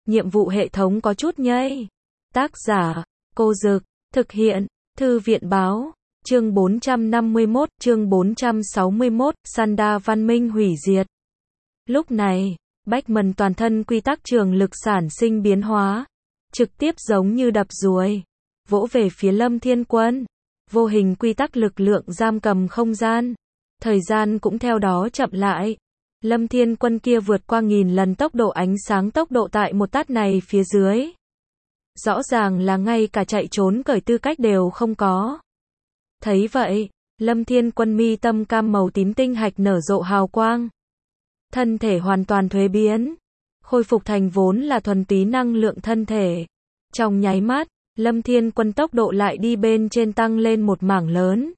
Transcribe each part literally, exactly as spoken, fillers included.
nhiệm vụ hệ thống có chút nhây. Tác giả, Cô Dực, thực hiện, Thư viện Báo, chương bốn trăm năm mươi mốt, chương bốn trăm sáu mươi mốt, Sanda văn minh hủy diệt. Lúc này, Bachmann toàn thân quy tắc trường lực sản sinh biến hóa, trực tiếp giống như đập ruồi, vỗ về phía Lâm Thiên Quân. Vô hình quy tắc lực lượng giam cầm không gian, thời gian cũng theo đó chậm lại. Lâm Thiên Quân kia vượt qua nghìn lần tốc độ ánh sáng, tốc độ tại một tát này phía dưới. Rõ ràng là ngay cả chạy trốn cởi tư cách đều không có. Thấy vậy, Lâm Thiên Quân mi tâm cam màu tím tinh hạch nở rộ hào quang. Thân thể hoàn toàn thuế biến, khôi phục thành vốn là thuần túy năng lượng thân thể. Trong nháy mắt, Lâm Thiên Quân tốc độ lại đi bên trên tăng lên một mảng lớn.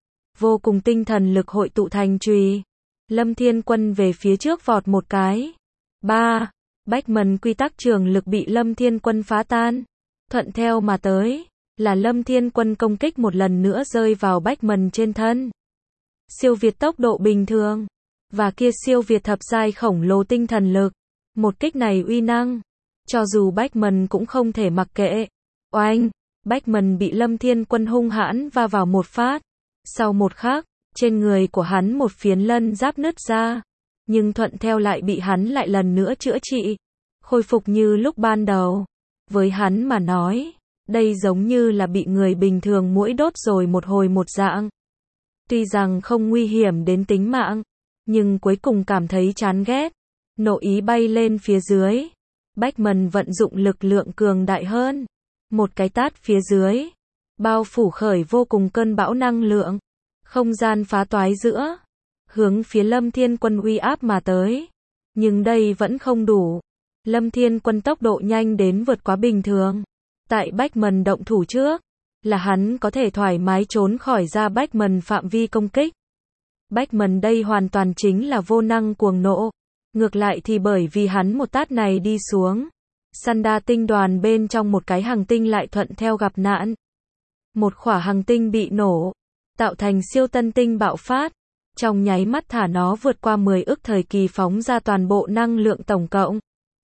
Vô cùng tinh thần lực hội tụ thành chùy. Lâm Thiên Quân về phía trước vọt một cái. Ba, Bachmann quy tắc trường lực bị Lâm Thiên Quân phá tan. Thuận theo mà tới, là Lâm Thiên Quân công kích một lần nữa rơi vào Bachmann trên thân. Siêu việt tốc độ bình thường, và kia siêu việt thập giai khổng lồ tinh thần lực. Một kích này uy năng, cho dù Bachmann cũng không thể mặc kệ. Oanh, Bachmann bị Lâm Thiên Quân hung hãn va vào một phát. Sau một khắc, trên người của hắn một phiến lân giáp nứt ra, nhưng thuận theo lại bị hắn lại lần nữa chữa trị, khôi phục như lúc ban đầu. Với hắn mà nói, đây giống như là bị người bình thường muỗi đốt rồi một hồi một dạng. Tuy rằng không nguy hiểm đến tính mạng, nhưng cuối cùng cảm thấy chán ghét. Nội ý bay lên phía dưới. Bachmann vận dụng lực lượng cường đại hơn. Một cái tát phía dưới, bao phủ khởi vô cùng cơn bão năng lượng. Không gian phá toái giữa, hướng phía Lâm Thiên Quân uy áp mà tới. Nhưng đây vẫn không đủ. Lâm Thiên Quân tốc độ nhanh đến vượt quá bình thường. Tại Bachmann động thủ trước, là hắn có thể thoải mái trốn khỏi ra Bachmann phạm vi công kích. Bachmann đây hoàn toàn chính là vô năng cuồng nộ. Ngược lại thì bởi vì hắn một tát này đi xuống, Sanda tinh đoàn bên trong một cái hành tinh lại thuận theo gặp nạn. Một khỏa hành tinh bị nổ, tạo thành siêu tân tinh bạo phát. Trong nháy mắt thả nó vượt qua mười ức thời kỳ phóng ra toàn bộ năng lượng tổng cộng.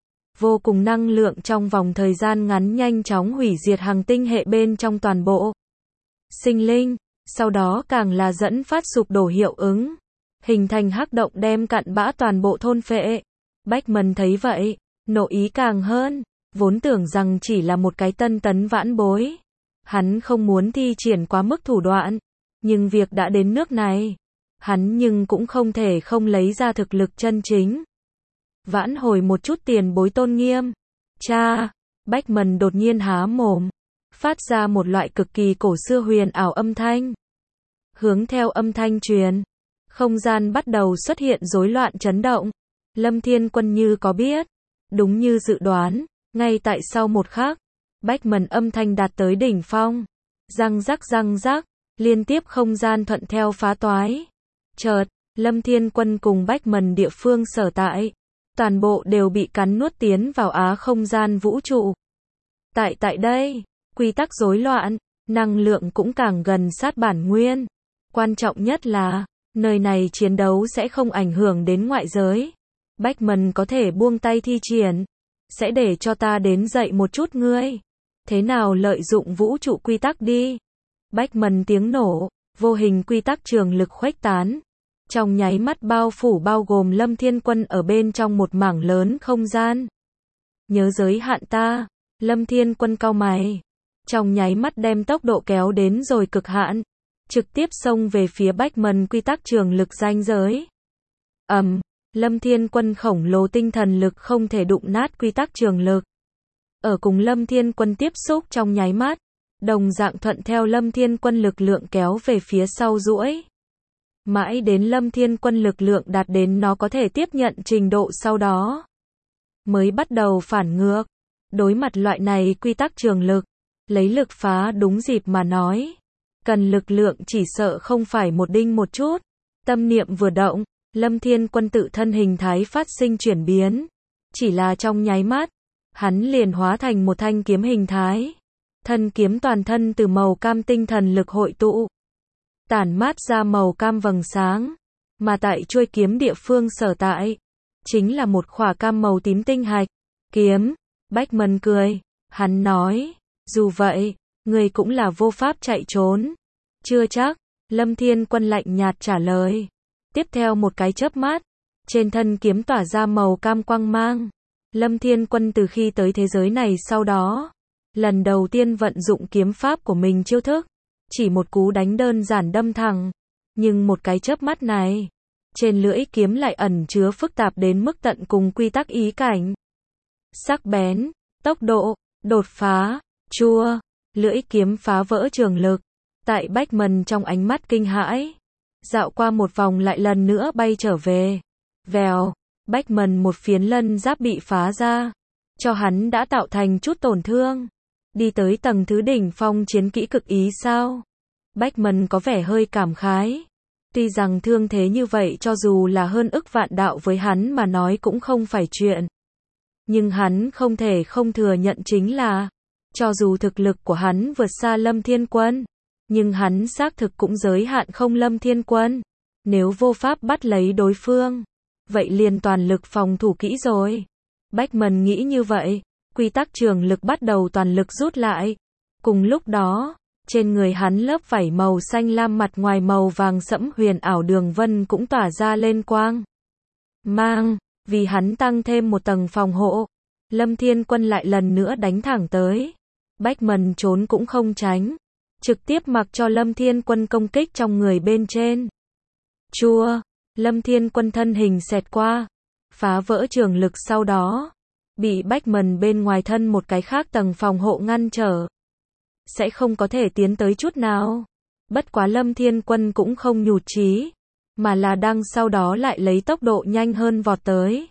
Vô cùng năng lượng trong vòng thời gian ngắn nhanh chóng hủy diệt hành tinh hệ bên trong toàn bộ sinh linh, sau đó càng là dẫn phát sụp đổ hiệu ứng, hình thành hắc động đem cặn bã toàn bộ thôn phệ. Bachmann thấy vậy, nộ ý càng hơn, vốn tưởng rằng chỉ là một cái tân tấn vãn bối. Hắn không muốn thi triển quá mức thủ đoạn, nhưng việc đã đến nước này, hắn nhưng cũng không thể không lấy ra thực lực chân chính. Vãn hồi một chút tiền bối tôn nghiêm. Cha, Bachmann đột nhiên há mồm, phát ra một loại cực kỳ cổ xưa huyền ảo âm thanh. Hướng theo âm thanh truyền, không gian bắt đầu xuất hiện rối loạn chấn động. Lâm Thiên Quân như có biết, đúng như dự đoán, ngay tại sau một khắc, Bachmann âm thanh đạt tới đỉnh phong. Răng rắc răng rắc, liên tiếp không gian thuận theo phá toái. Chợt, Lâm Thiên Quân cùng Bachmann địa phương sở tại, toàn bộ đều bị cắn nuốt tiến vào á không gian vũ trụ. Tại tại đây, quy tắc rối loạn, năng lượng cũng càng gần sát bản nguyên. Quan trọng nhất là, nơi này chiến đấu sẽ không ảnh hưởng đến ngoại giới. Bachmann có thể buông tay thi triển. Sẽ để cho ta đến dạy một chút ngươi. Thế nào lợi dụng vũ trụ quy tắc đi. Bachmann tiếng nổ, vô hình quy tắc trường lực khuếch tán. Trong nháy mắt bao phủ bao gồm Lâm Thiên Quân ở bên trong một mảng lớn không gian. Nhớ giới hạn ta, Lâm Thiên Quân cau mày. Trong nháy mắt đem tốc độ kéo đến rồi cực hạn. Trực tiếp xông về phía Bachmann quy tắc trường lực ranh giới. Ầm, um, Lâm Thiên Quân khổng lồ tinh thần lực không thể đụng nát quy tắc trường lực. Ở cùng Lâm Thiên Quân tiếp xúc trong nháy mắt, đồng dạng thuận theo Lâm Thiên Quân lực lượng kéo về phía sau duỗi. Mãi đến Lâm Thiên Quân lực lượng đạt đến nó có thể tiếp nhận trình độ sau đó, mới bắt đầu phản ngược. Đối mặt loại này quy tắc trường lực, lấy lực phá đúng dịp mà nói, cần lực lượng chỉ sợ không phải một đinh một chút. Tâm niệm vừa động, Lâm Thiên Quân tự thân hình thái phát sinh chuyển biến. Chỉ là trong nháy mắt, hắn liền hóa thành một thanh kiếm hình thái. Thân kiếm toàn thân từ màu cam tinh thần lực hội tụ, tản mát ra màu cam vầng sáng, mà tại chuôi kiếm địa phương sở tại, chính là một khỏa cam màu tím tinh hạch. Kiếm, Bachmann cười, hắn nói, dù vậy, người cũng là vô pháp chạy trốn. Chưa chắc, Lâm Thiên Quân lạnh nhạt trả lời. Tiếp theo một cái chớp mắt, trên thân kiếm tỏa ra màu cam quang mang. Lâm Thiên Quân từ khi tới thế giới này sau đó, lần đầu tiên vận dụng kiếm pháp của mình chiêu thức, chỉ một cú đánh đơn giản đâm thẳng, nhưng một cái chớp mắt này, trên lưỡi kiếm lại ẩn chứa phức tạp đến mức tận cùng quy tắc ý cảnh. Sắc bén, tốc độ, đột phá, chua, lưỡi kiếm phá vỡ trường lực. Tại Bachmann trong ánh mắt kinh hãi, dạo qua một vòng lại lần nữa bay trở về. Vèo, Bachmann một phiến lân giáp bị phá ra, cho hắn đã tạo thành chút tổn thương. Đi tới tầng thứ đỉnh phong chiến kỹ cực ý sao? Bachmann có vẻ hơi cảm khái. Tuy rằng thương thế như vậy cho dù là hơn ức vạn đạo với hắn mà nói cũng không phải chuyện. Nhưng hắn không thể không thừa nhận chính là, cho dù thực lực của hắn vượt xa Lâm Thiên Quân, nhưng hắn xác thực cũng giới hạn không Lâm Thiên Quân. Nếu vô pháp bắt lấy đối phương, vậy liền toàn lực phòng thủ kỹ rồi. Bachmann nghĩ như vậy, quy tắc trường lực bắt đầu toàn lực rút lại. Cùng lúc đó, trên người hắn lớp vảy màu xanh lam mặt ngoài màu vàng sẫm huyền ảo đường vân cũng tỏa ra lên quang mang, vì hắn tăng thêm một tầng phòng hộ. Lâm Thiên Quân lại lần nữa đánh thẳng tới. Bachmann trốn cũng không tránh, trực tiếp mặc cho Lâm Thiên Quân công kích trong người bên trên. Chua, Lâm Thiên Quân thân hình xẹt qua, phá vỡ trường lực sau đó, bị Bachmann bên ngoài thân một cái khác tầng phòng hộ ngăn trở. Sẽ không có thể tiến tới chút nào. Bất quá Lâm Thiên Quân cũng không nhụt chí, mà là đang sau đó lại lấy tốc độ nhanh hơn vọt tới.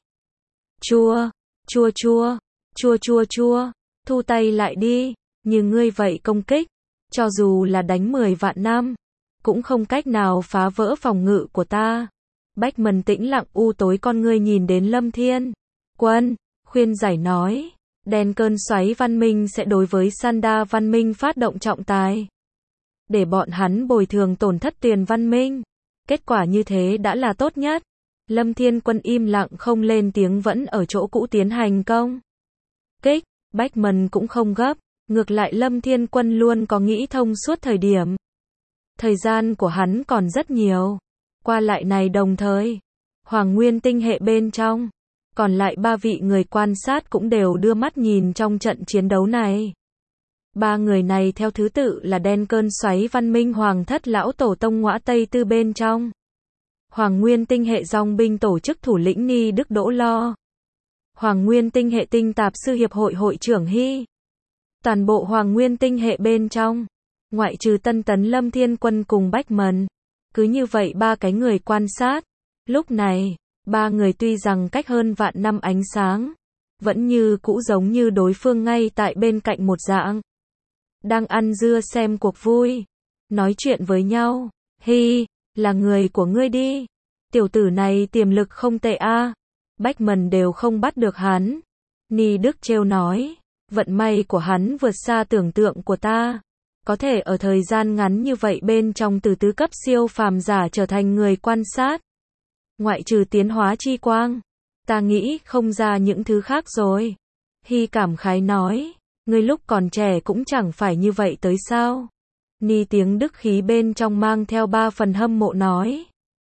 Chua, chua chua, chua chua chua, thu tay lại đi, như ngươi vậy công kích, cho dù là đánh mười vạn năm, cũng không cách nào phá vỡ phòng ngự của ta. Bachmann tĩnh lặng u tối con ngươi nhìn đến Lâm Thiên Quân, khuyên giải nói, đen cơn xoáy văn minh sẽ đối với Sanda văn minh phát động trọng tài, để bọn hắn bồi thường tổn thất tiền văn minh. Kết quả như thế đã là tốt nhất. Lâm Thiên Quân im lặng không lên tiếng vẫn ở chỗ cũ tiến hành công kích. Bachmann cũng không gấp, ngược lại Lâm Thiên Quân luôn có nghĩ thông suốt thời điểm. Thời gian của hắn còn rất nhiều. Qua lại này đồng thời, Hoàng Nguyên tinh hệ bên trong, còn lại ba vị người quan sát cũng đều đưa mắt nhìn trong trận chiến đấu này. Ba người này theo thứ tự là đen cơn xoáy văn minh Hoàng thất lão tổ tông Ngõa Tây Tư bên trong, Hoàng Nguyên tinh hệ dòng binh tổ chức thủ lĩnh Ni Đức Đỗ Lo, Hoàng Nguyên tinh hệ tinh tạp sư hiệp hội hội trưởng Hy. Toàn bộ Hoàng Nguyên tinh hệ bên trong, ngoại trừ Tân Tấn Lâm Thiên Quân cùng Bachmann, cứ như vậy ba cái người quan sát. Lúc này, ba người tuy rằng cách hơn vạn năm ánh sáng, vẫn như cũ giống như đối phương ngay tại bên cạnh một dạng. Đang ăn dưa xem cuộc vui, nói chuyện với nhau. Hi, là người của ngươi đi. Tiểu tử này tiềm lực không tệ a. Bachmann đều không bắt được hắn. Ni Đức trêu nói, vận may của hắn vượt xa tưởng tượng của ta. Có thể ở thời gian ngắn như vậy bên trong từ tứ cấp siêu phàm giả trở thành người quan sát. Ngoại trừ tiến hóa chi quang, ta nghĩ không ra những thứ khác rồi. Hy cảm khái nói, ngươi lúc còn trẻ cũng chẳng phải như vậy tới sao. Ni tiếng Đức khí bên trong mang theo ba phần hâm mộ nói.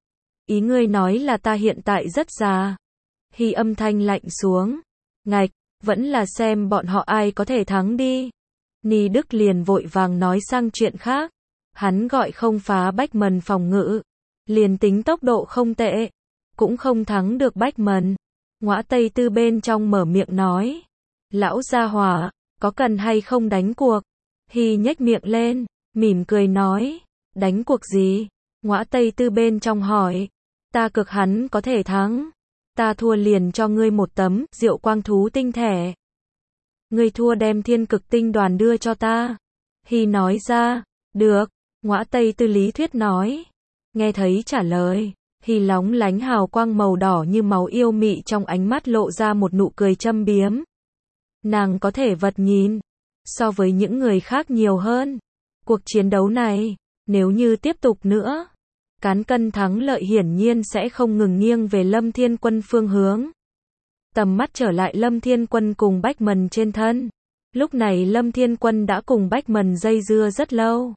Ý ngươi nói là ta hiện tại rất già. Hy âm thanh lạnh xuống. Ngạch, vẫn là xem bọn họ ai có thể thắng đi. Ni Đức liền vội vàng nói sang chuyện khác. Hắn gọi không phá Bachmann phòng ngự. Liền tính tốc độ không tệ, cũng không thắng được Bachmann. Ngõa Tây Tư bên trong mở miệng nói. Lão gia hỏa, có cần hay không đánh cuộc? Hy nhếch miệng lên, mỉm cười nói. Đánh cuộc gì? Ngõa Tây Tư bên trong hỏi. Ta cực hắn có thể thắng. Ta thua liền cho ngươi một tấm diệu quang thú tinh thẻ. Ngươi thua đem thiên cực tinh đoàn đưa cho ta. Hy nói ra. Được. Ngõa Tây Tư lý thuyết nói. Nghe thấy trả lời, Hy lóng lánh hào quang màu đỏ như máu yêu mị trong ánh mắt lộ ra một nụ cười châm biếm. Nàng có thể vật nhìn so với những người khác nhiều hơn. Cuộc chiến đấu này, nếu như tiếp tục nữa, cán cân thắng lợi hiển nhiên sẽ không ngừng nghiêng về Lâm Thiên Quân phương hướng. Tầm mắt trở lại Lâm Thiên Quân cùng Bách Mần trên thân. Lúc này Lâm Thiên Quân đã cùng Bách Mần dây dưa rất lâu.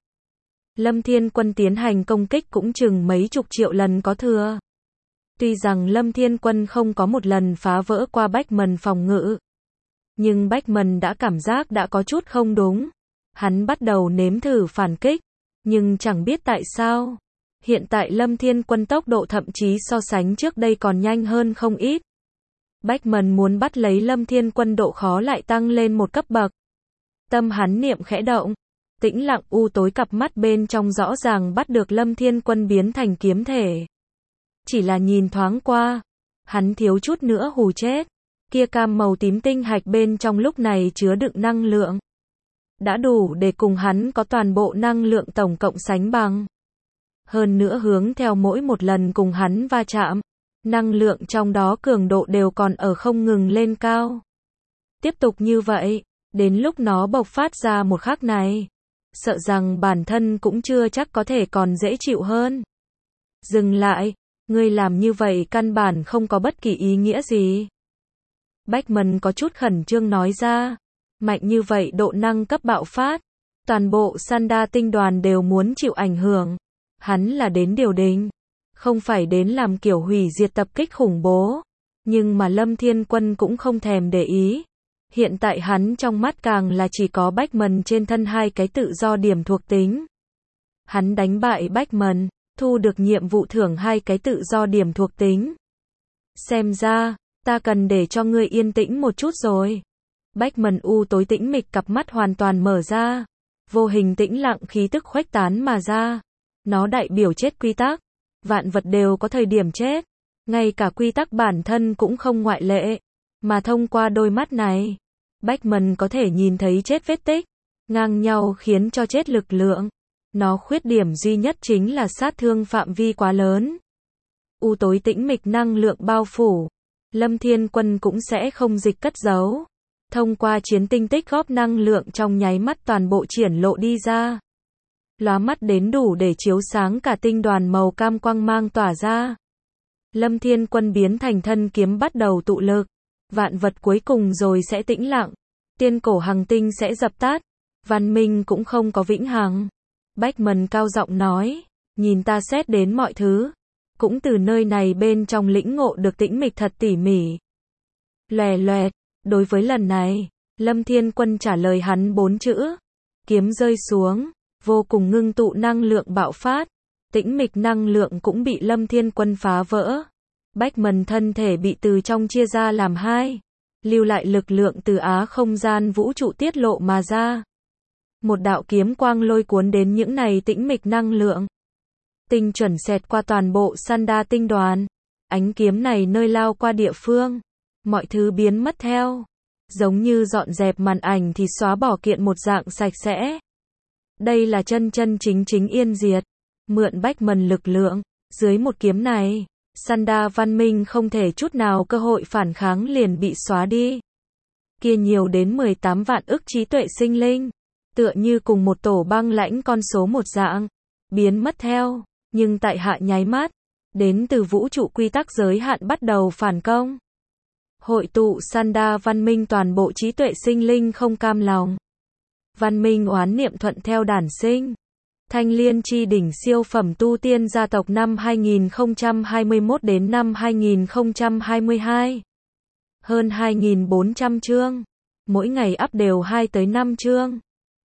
Lâm Thiên Quân tiến hành công kích cũng chừng mấy chục triệu lần có thừa. Tuy rằng Lâm Thiên Quân không có một lần phá vỡ qua Bách Mần phòng ngự, nhưng Bách Mần đã cảm giác đã có chút không đúng. Hắn bắt đầu nếm thử phản kích, nhưng chẳng biết tại sao. Hiện tại Lâm Thiên Quân tốc độ thậm chí so sánh trước đây còn nhanh hơn không ít. Bách Mần muốn bắt lấy Lâm Thiên Quân độ khó lại tăng lên một cấp bậc. Tâm hắn niệm khẽ động, tĩnh lặng u tối cặp mắt bên trong rõ ràng bắt được Lâm Thiên Quân biến thành kiếm thể. Chỉ là nhìn thoáng qua, hắn thiếu chút nữa hù chết. Kia cam màu tím tinh hạch bên trong lúc này chứa đựng năng lượng, đã đủ để cùng hắn có toàn bộ năng lượng tổng cộng sánh bằng. Hơn nữa hướng theo mỗi một lần cùng hắn va chạm, năng lượng trong đó cường độ đều còn ở không ngừng lên cao. Tiếp tục như vậy, đến lúc nó bộc phát ra một khắc này, sợ rằng bản thân cũng chưa chắc có thể còn dễ chịu hơn. Dừng lại, ngươi làm như vậy căn bản không có bất kỳ ý nghĩa gì. Bách Mần có chút khẩn trương nói ra, mạnh như vậy độ năng cấp bạo phát, toàn bộ Sanda tinh đoàn đều muốn chịu ảnh hưởng. Hắn là đến điều đình, không phải đến làm kiểu hủy diệt tập kích khủng bố. Nhưng mà Lâm Thiên Quân cũng không thèm để ý. Hiện tại hắn trong mắt càng là chỉ có Bách Mần trên thân hai cái tự do điểm thuộc tính. Hắn đánh bại Bách Mần, thu được nhiệm vụ thưởng hai cái tự do điểm thuộc tính. Xem ra, ta cần để cho ngươi yên tĩnh một chút rồi. Bách Mần u tối tĩnh mịch cặp mắt hoàn toàn mở ra. Vô hình tĩnh lặng khí tức khuếch tán mà ra. Nó đại biểu chết quy tắc. Vạn vật đều có thời điểm chết. Ngay cả quy tắc bản thân cũng không ngoại lệ. Mà thông qua đôi mắt này, Bách Mần có thể nhìn thấy chết vết tích. Ngang nhau khiến cho chết lực lượng. Nó khuyết điểm duy nhất chính là sát thương phạm vi quá lớn. U tối tĩnh mịch năng lượng bao phủ. Lâm Thiên Quân cũng sẽ không dịch cất giấu. Thông qua chiến tinh tích góp năng lượng trong nháy mắt toàn bộ triển lộ đi ra. Lóa mắt đến đủ để chiếu sáng cả tinh đoàn màu cam quang mang tỏa ra. Lâm Thiên Quân biến thành thân kiếm bắt đầu tụ lực. Vạn vật cuối cùng rồi sẽ tĩnh lặng. Tiên cổ hằng tinh sẽ dập tắt. Văn minh cũng không có vĩnh hằng. Bách Mần cao giọng nói, nhìn ta xét đến mọi thứ. Cũng từ nơi này bên trong lĩnh ngộ được tĩnh mịch thật tỉ mỉ. Lòe loẹt, đối với lần này, Lâm Thiên Quân trả lời hắn bốn chữ. Kiếm rơi xuống, vô cùng ngưng tụ năng lượng bạo phát. Tĩnh mịch năng lượng cũng bị Lâm Thiên Quân phá vỡ. Bách Mần thân thể bị từ trong chia ra làm hai. Lưu lại lực lượng từ á không gian vũ trụ tiết lộ mà ra. Một đạo kiếm quang lôi cuốn đến những này tĩnh mịch năng lượng. Tinh chuẩn xẹt qua toàn bộ Sanda tinh đoàn. Ánh kiếm này nơi lao qua địa phương. Mọi thứ biến mất theo. Giống như dọn dẹp màn ảnh thì xóa bỏ kiện một dạng sạch sẽ. Đây là chân chân chính chính yên diệt. Mượn Bách Mần lực lượng. Dưới một kiếm này, Sanda văn minh không thể chút nào cơ hội phản kháng liền bị xóa đi. Kia nhiều đến mười tám vạn ức trí tuệ sinh linh. Tựa như cùng một tổ băng lãnh con số một dạng. Biến mất theo. Nhưng tại hạ nháy mắt. Đến từ vũ trụ quy tắc giới hạn bắt đầu phản công. Hội tụ Sanda văn minh toàn bộ trí tuệ sinh linh không cam lòng. Văn minh oán niệm thuận theo đản sinh. Thanh Liên chi đỉnh siêu phẩm tu tiên gia tộc năm hai nghìn không trăm hai mươi mốt đến năm hai nghìn không trăm hai mươi hai. Hơn hai nghìn bốn trăm chương. Mỗi ngày up đều hai tới năm chương.